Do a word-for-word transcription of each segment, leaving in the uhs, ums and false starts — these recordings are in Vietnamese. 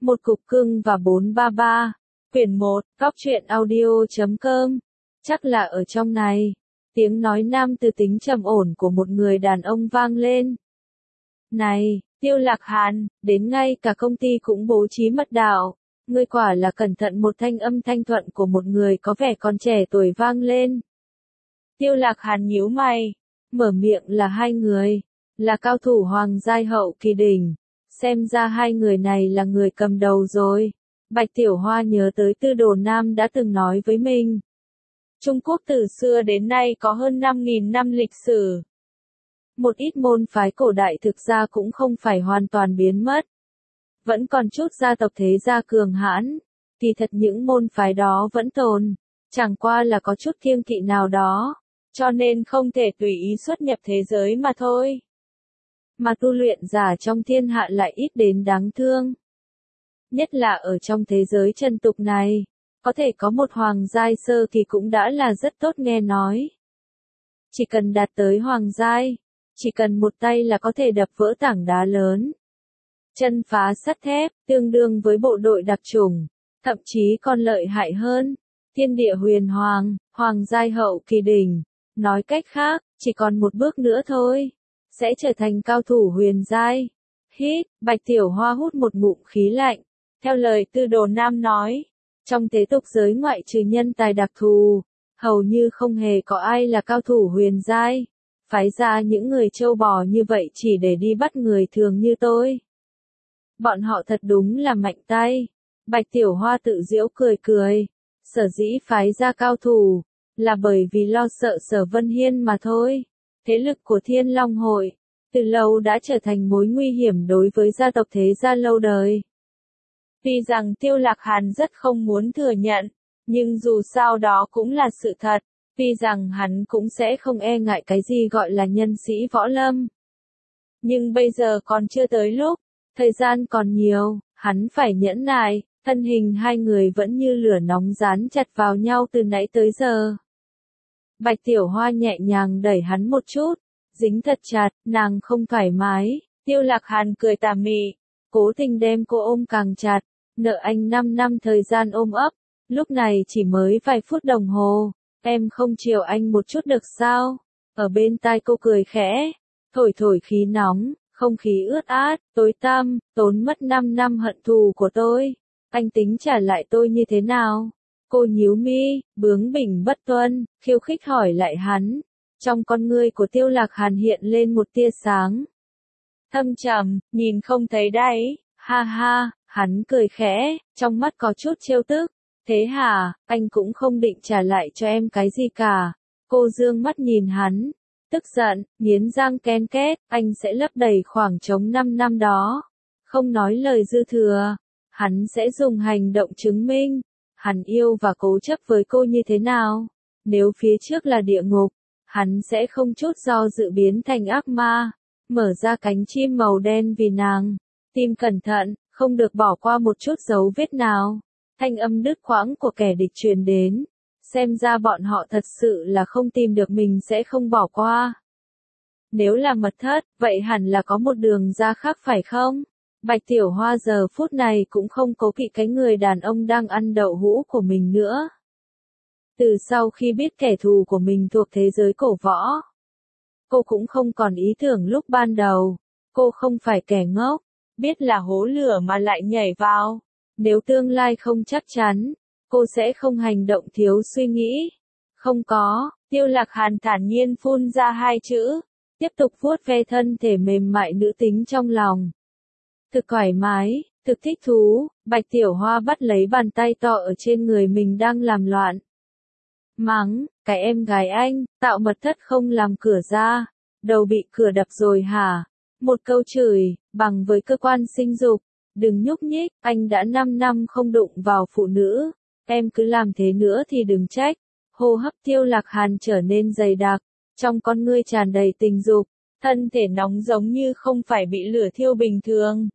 Một cục cưng và bốn ba ba. Quyển một, Góc truyện audio chấm com. Chắc là ở trong này. Tiếng nói nam từ tính trầm ổn của một người đàn ông vang lên. Này, Tiêu Lạc Hàn, đến ngay cả công ty cũng bố trí mật đạo. Ngươi quả là cẩn thận. Một thanh âm thanh thuận của một người có vẻ còn trẻ tuổi vang lên. Tiêu Lạc Hàn nhíu mày. Mở miệng là hai người. Là cao thủ hoàng giai hậu kỳ đỉnh. Xem ra hai người này là người cầm đầu rồi. Bạch Tiểu Hoa nhớ tới Tư Đồ Nam đã từng nói với mình. Trung Quốc từ xưa đến nay có hơn năm nghìn năm lịch sử. Một ít môn phái cổ đại thực ra cũng không phải hoàn toàn biến mất. Vẫn còn chút gia tộc thế gia cường hãn. Thì thật những môn phái đó vẫn tồn. Chẳng qua là có chút kiêng kỵ nào đó. Cho nên không thể tùy ý xuất nhập thế giới mà thôi. Mà tu luyện giả trong thiên hạ lại ít đến đáng thương. Nhất là ở trong thế giới trần tục này, có thể có một hoàng giai sơ kỳ cũng đã là rất tốt nghe nói. Chỉ cần đạt tới hoàng giai, chỉ cần một tay là có thể đập vỡ tảng đá lớn. Chân phá sắt thép, tương đương với bộ đội đặc chủng, thậm chí còn lợi hại hơn. Thiên địa huyền hoàng, hoàng giai hậu kỳ đỉnh, nói cách khác, chỉ còn một bước nữa thôi. Sẽ trở thành cao thủ huyền giai. Hít, Bạch Tiểu Hoa hút một ngụm khí lạnh. Theo lời Tư Đồ Nam nói, trong thế tục giới ngoại trừ nhân tài đặc thù, hầu như không hề có ai là cao thủ huyền giai. Phái ra những người trâu bò như vậy chỉ để đi bắt người thường như tôi. Bọn họ thật đúng là mạnh tay. Bạch Tiểu Hoa tự giễu cười cười. Sở dĩ phái ra cao thủ, là bởi vì lo sợ Sở Vân Hiên mà thôi. Thế lực của Thiên Long Hội, từ lâu đã trở thành mối nguy hiểm đối với gia tộc thế gia lâu đời. Tuy rằng Tiêu Lạc Hàn rất không muốn thừa nhận, nhưng dù sao đó cũng là sự thật. Tuy rằng hắn cũng sẽ không e ngại cái gì gọi là nhân sĩ võ lâm. Nhưng bây giờ còn chưa tới lúc, thời gian còn nhiều, hắn phải nhẫn nại, thân hình hai người vẫn như lửa nóng dán chặt vào nhau từ nãy tới giờ. Bạch Tiểu Hoa nhẹ nhàng đẩy hắn một chút, dính thật chặt, nàng không thoải mái. Tiêu Lạc Hàn cười tà mị, cố tình đem cô ôm càng chặt, nợ anh năm năm thời gian ôm ấp, lúc này chỉ mới vài phút đồng hồ, em không chiều anh một chút được sao? Ở bên tai cô cười khẽ, thổi thổi khí nóng, không khí ướt át, tối tăm, tốn mất năm năm hận thù của tôi, anh tính trả lại tôi như thế nào? Cô nhíu mi, bướng bỉnh bất tuân, khiêu khích hỏi lại hắn. Trong con ngươi của Tiêu Lạc Hàn hiện lên một tia sáng. Thâm trầm, nhìn không thấy đáy, ha ha, hắn cười khẽ, trong mắt có chút trêu tức. Thế hả, anh cũng không định trả lại cho em cái gì cả. Cô dương mắt nhìn hắn, tức giận, nghiến răng ken két, anh sẽ lấp đầy khoảng trống năm năm đó. Không nói lời dư thừa, hắn sẽ dùng hành động chứng minh. Hắn yêu và cố chấp với cô như thế nào? Nếu phía trước là địa ngục, hắn sẽ không chút do dự biến thành ác ma, mở ra cánh chim màu đen vì nàng. Tim cẩn thận, không được bỏ qua một chút dấu vết nào. Thanh âm đứt quãng của kẻ địch truyền đến. Xem ra bọn họ thật sự là không tìm được mình sẽ không bỏ qua. Nếu là mật thất, vậy hẳn là có một đường ra khác phải không? Bạch Tiểu Hoa giờ phút này cũng không cố kỵ cái người đàn ông đang ăn đậu hũ của mình nữa. Từ sau khi biết kẻ thù của mình thuộc thế giới cổ võ, cô cũng không còn ý tưởng lúc ban đầu. Cô không phải kẻ ngốc, biết là hố lửa mà lại nhảy vào. Nếu tương lai không chắc chắn, cô sẽ không hành động thiếu suy nghĩ. Không có, Tiêu Lạc Hàn thản nhiên phun ra hai chữ, tiếp tục vuốt ve thân thể mềm mại nữ tính trong lòng. Thực thoải mái, thực thích thú, Bạch Tiểu Hoa bắt lấy bàn tay to ở trên người mình đang làm loạn. Mắng, cái em gái anh, tạo mật thất không làm cửa ra, đầu bị cửa đập rồi hả? Một câu chửi, bằng với cơ quan sinh dục, đừng nhúc nhích, anh đã năm năm không đụng vào phụ nữ, em cứ làm thế nữa thì đừng trách. Hô hấp Tiêu Lạc Hàn trở nên dày đặc, trong con ngươi tràn đầy tình dục, thân thể nóng giống như không phải bị lửa thiêu bình thường.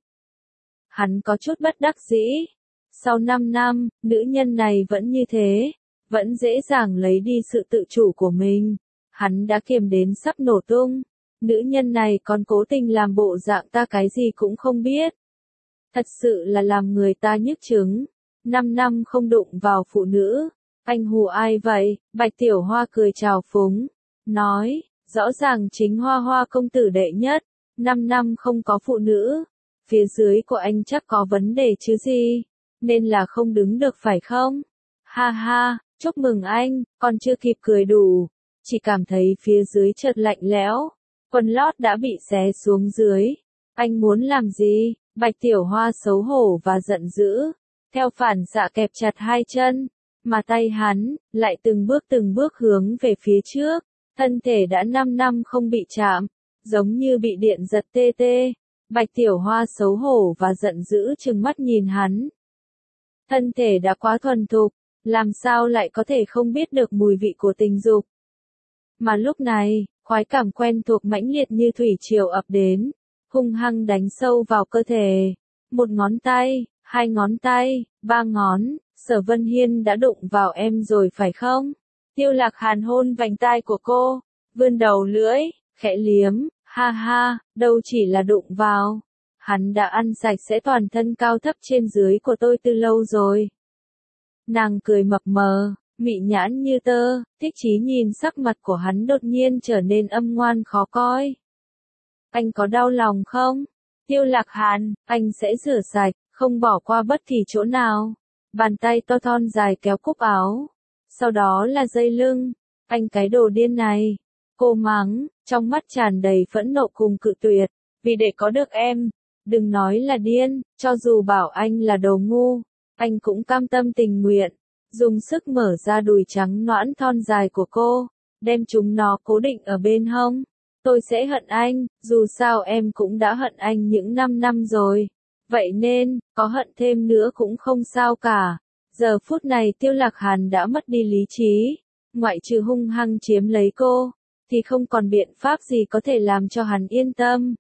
Hắn có chút bất đắc dĩ. Sau năm năm, nữ nhân này vẫn như thế, vẫn dễ dàng lấy đi sự tự chủ của mình. Hắn đã kiềm đến sắp nổ tung. Nữ nhân này còn cố tình làm bộ dạng ta cái gì cũng không biết. thật sự là làm người ta nhức chứng. Năm năm không đụng vào phụ nữ, anh hù ai vậy? Bạch Tiểu Hoa cười chào phúng, nói, rõ ràng chính Hoa Hoa công tử đệ nhất, năm năm không có phụ nữ, phía dưới của anh chắc có vấn đề chứ gì, nên là không đứng được phải không? Ha ha, chúc mừng anh, còn chưa kịp cười đủ, chỉ cảm thấy phía dưới chợt lạnh lẽo, quần lót đã bị xé xuống dưới. Anh muốn làm gì? Bạch Tiểu Hoa xấu hổ và giận dữ, theo phản xạ kẹp chặt hai chân, mà tay hắn lại từng bước từng bước hướng về phía trước, thân thể đã năm năm không bị chạm, giống như bị điện giật tê tê. Bạch Tiểu Hoa xấu hổ và giận dữ trừng mắt nhìn hắn. Thân thể đã quá thuần thục, làm sao lại có thể không biết được mùi vị của tình dục. Mà lúc này, khoái cảm quen thuộc mãnh liệt như thủy triều ập đến, hung hăng đánh sâu vào cơ thể. Một ngón tay, hai ngón tay, ba ngón, Sở Vân Hiên đã đụng vào em rồi phải không? Tiêu Lạc Hàn hôn vành tai của cô, vươn đầu lưỡi, khẽ liếm, ha ha, đâu chỉ là đụng vào. Hắn đã ăn sạch sẽ toàn thân cao thấp trên dưới của tôi từ lâu rồi. Nàng cười mập mờ, mị nhãn như tơ, Thích Chí nhìn sắc mặt của hắn đột nhiên trở nên âm ngoan khó coi. Anh có đau lòng không? Tiêu Lạc Hàn, anh sẽ rửa sạch, không bỏ qua bất kỳ chỗ nào. Bàn tay to thon dài kéo cúc áo. Sau đó là dây lưng. Anh cái đồ điên này. Cô mắng, trong mắt tràn đầy phẫn nộ cùng cự tuyệt. Vì để có được em, đừng nói là điên, cho dù bảo anh là đồ ngu, anh cũng cam tâm tình nguyện. Dùng sức mở ra đùi trắng nõn thon dài của cô, đem chúng nó cố định ở bên hông. Tôi sẽ hận anh, dù sao em cũng đã hận anh những năm năm rồi. Vậy nên, có hận thêm nữa cũng không sao cả. Giờ phút này Tiêu Lạc Hàn đã mất đi lý trí. Ngoại trừ hung hăng chiếm lấy cô, thì không còn biện pháp gì có thể làm cho hắn yên tâm.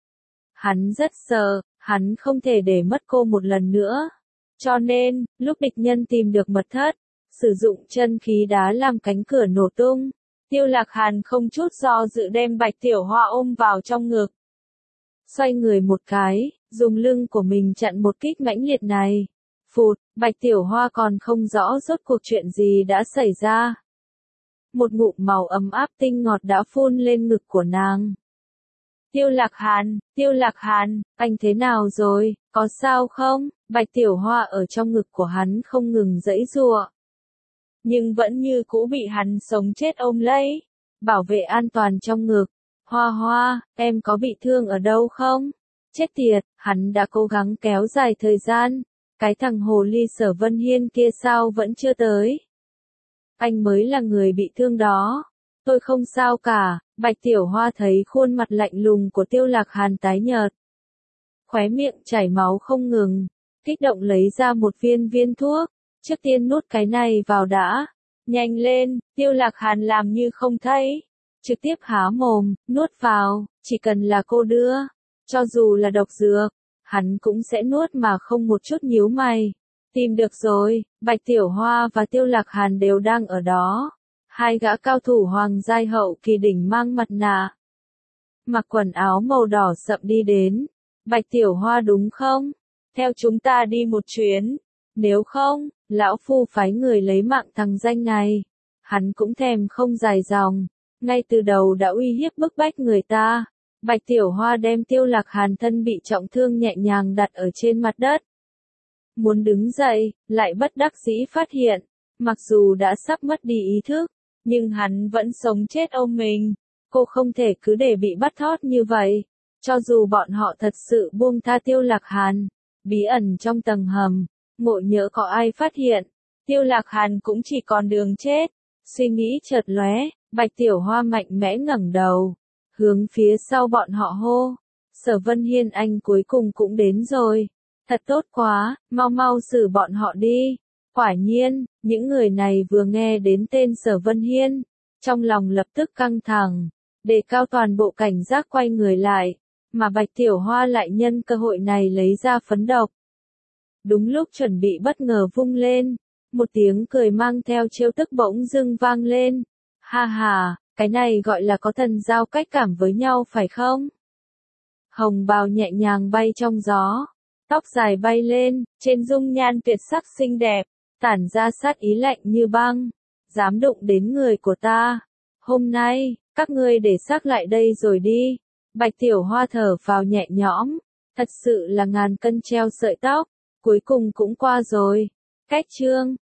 Hắn rất sợ, hắn không thể để mất cô một lần nữa. Cho nên, lúc địch nhân tìm được mật thất, sử dụng chân khí đá làm cánh cửa nổ tung. Tiêu Lạc Hàn không chút do dự đem Bạch Tiểu Hoa ôm vào trong ngực. Xoay người một cái, dùng lưng của mình chặn một kích mãnh liệt này. Phụt, Bạch Tiểu Hoa còn không rõ rốt cuộc chuyện gì đã xảy ra. Một ngụm màu ấm áp tinh ngọt đã phun lên ngực của nàng. Tiêu Lạc Hàn, Tiêu Lạc Hàn, anh thế nào rồi, có sao không? Bạch Tiểu Hoa ở trong ngực của hắn không ngừng giãy giụa, nhưng vẫn như cũ bị hắn sống chết ôm lấy, bảo vệ an toàn trong ngực. Hoa Hoa, em có bị thương ở đâu không? Chết tiệt, hắn đã cố gắng kéo dài thời gian, cái thằng hồ ly Sở Vân Hiên kia sao vẫn chưa tới? Anh mới là người bị thương đó. Tôi không sao cả. Bạch Tiểu Hoa thấy khuôn mặt lạnh lùng của Tiêu Lạc Hàn tái nhợt, khóe miệng chảy máu không ngừng, kích động lấy ra một viên viên thuốc. Trước tiên nuốt cái này vào đã. Nhanh lên, Tiêu Lạc Hàn làm như không thấy. Trực tiếp há mồm, nuốt vào, chỉ cần là cô đưa. Cho dù là độc dược, hắn cũng sẽ nuốt mà không một chút nhíu mày. Tìm được rồi, Bạch Tiểu Hoa và Tiêu Lạc Hàn đều đang ở đó. Hai gã cao thủ hoàng giai hậu kỳ đỉnh mang mặt nạ, mặc quần áo màu đỏ sậm đi đến. Bạch Tiểu Hoa đúng không? Theo chúng ta đi một chuyến. Nếu không, lão phu phái người lấy mạng thằng danh này. Hắn cũng thèm không dài dòng, ngay từ đầu đã uy hiếp bức bách người ta. Bạch Tiểu Hoa đem Tiêu Lạc Hàn thân bị trọng thương nhẹ nhàng đặt ở trên mặt đất. Muốn đứng dậy, lại bất đắc dĩ phát hiện, mặc dù đã sắp mất đi ý thức, nhưng hắn vẫn sống chết ôm mình. Cô không thể cứ để bị bắt thót như vậy. Cho dù bọn họ thật sự buông tha Tiêu Lạc Hàn, bí ẩn trong tầng hầm, ngộ nhỡ có ai phát hiện, Tiêu Lạc Hàn cũng chỉ còn đường chết. Suy nghĩ chợt lóe, Bạch Tiểu Hoa mạnh mẽ ngẩng đầu, hướng phía sau bọn họ hô. Sở Vân Hiên anh cuối cùng cũng đến rồi. Thật tốt quá, mau mau xử bọn họ đi. Quả nhiên, những người này vừa nghe đến tên Sở Vân Hiên, trong lòng lập tức căng thẳng, đề cao toàn bộ cảnh giác quay người lại, mà Bạch Tiểu Hoa lại nhân cơ hội này lấy ra phấn độc. Đúng lúc chuẩn bị bất ngờ vung lên, một tiếng cười mang theo trêu tức bỗng dưng vang lên. Ha ha, cái này gọi là có thần giao cách cảm với nhau phải không? Hồng bào nhẹ nhàng bay trong gió, tóc dài bay lên, trên dung nhan tuyệt sắc xinh đẹp, tản ra sát ý lạnh như băng, dám đụng đến người của ta. Hôm nay, các ngươi để xác lại đây rồi đi. Bạch Tiểu Hoa thở phào nhẹ nhõm, thật sự là ngàn cân treo sợi tóc, cuối cùng cũng qua rồi. Cách chương